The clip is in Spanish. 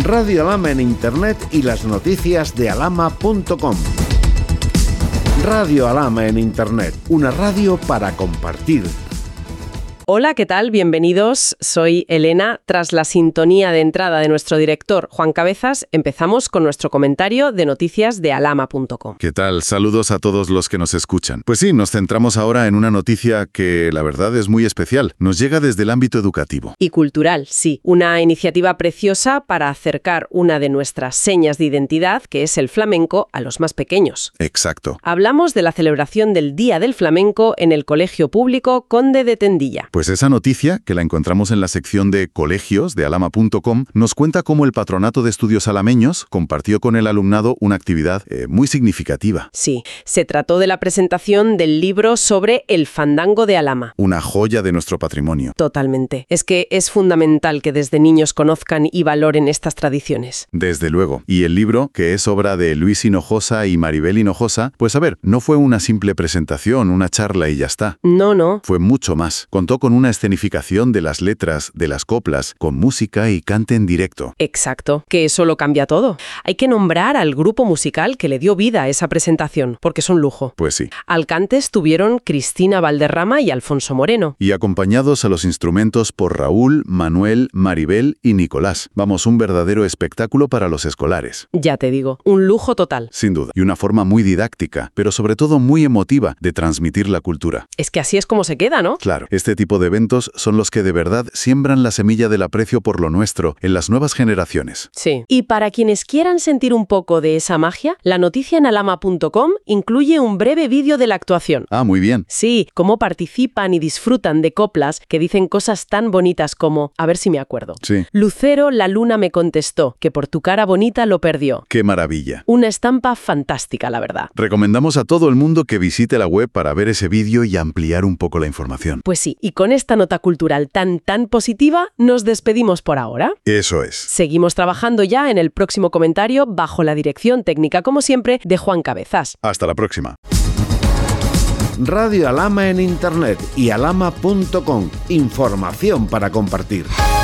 Radio Alhama en Internet y las noticias de alhama.com. Radio Alhama en Internet, una radio para compartir. Hola, ¿qué tal? Bienvenidos. Soy Elena. Tras la sintonía de entrada de nuestro director, Juan Cabezas, empezamos con nuestro comentario de noticias de alhama.com. ¿Qué tal? Saludos a todos los que nos escuchan. Pues sí, nos centramos ahora en una noticia que, la verdad, es muy especial. Nos llega desde el ámbito educativo. Y cultural, sí. Una iniciativa preciosa para acercar una de nuestras señas de identidad, que es el flamenco, a los más pequeños. Exacto. Hablamos de la celebración del Día del Flamenco en el Colegio Público Conde de Tendilla. Pues esa noticia, que la encontramos en la sección de colegios de alhama.com, nos cuenta cómo el Patronato de Estudios Alameños compartió con el alumnado una actividad muy significativa. Sí, se trató de la presentación del libro sobre el fandango de Alhama. Una joya de nuestro patrimonio. Totalmente. Es que es fundamental que desde niños conozcan y valoren estas tradiciones. Desde luego. Y el libro, que es obra de Luis Hinojosa y Maribel Hinojosa, pues a ver, no fue una simple presentación, una charla y ya está. No. Fue mucho más. Contó con una escenificación de las letras, de las coplas, con música y cante en directo. Exacto, que eso lo cambia todo. Hay que nombrar al grupo musical que le dio vida a esa presentación, porque es un lujo. Pues sí. Al cante estuvieron Cristina Valderrama y Alfonso Moreno. Y acompañados a los instrumentos por Raúl, Manuel, Maribel y Nicolás. Vamos, un verdadero espectáculo para los escolares. Ya te digo, un lujo total. Sin duda. Y una forma muy didáctica, pero sobre todo muy emotiva de transmitir la cultura. Es que así es como se queda, ¿no? Claro, este tipo de eventos son los que de verdad siembran la semilla del aprecio por lo nuestro en las nuevas generaciones. Sí. Y para quienes quieran sentir un poco de esa magia, la noticia en alhama.com incluye un breve vídeo de la actuación. Ah, muy bien. Sí, cómo participan y disfrutan de coplas que dicen cosas tan bonitas como, a ver si me acuerdo. Sí. Lucero, la luna me contestó, que por tu cara bonita lo perdió. ¡Qué maravilla! Una estampa fantástica, la verdad. Recomendamos a todo el mundo que visite la web para ver ese vídeo y ampliar un poco la información. Pues sí, y con esta nota cultural tan positiva, nos despedimos por ahora. Eso es. Seguimos trabajando ya en el próximo comentario bajo la dirección técnica, como siempre, de Juan Cabezas. Hasta la próxima. Radio Alhama en Internet y alhama.com. Información para compartir.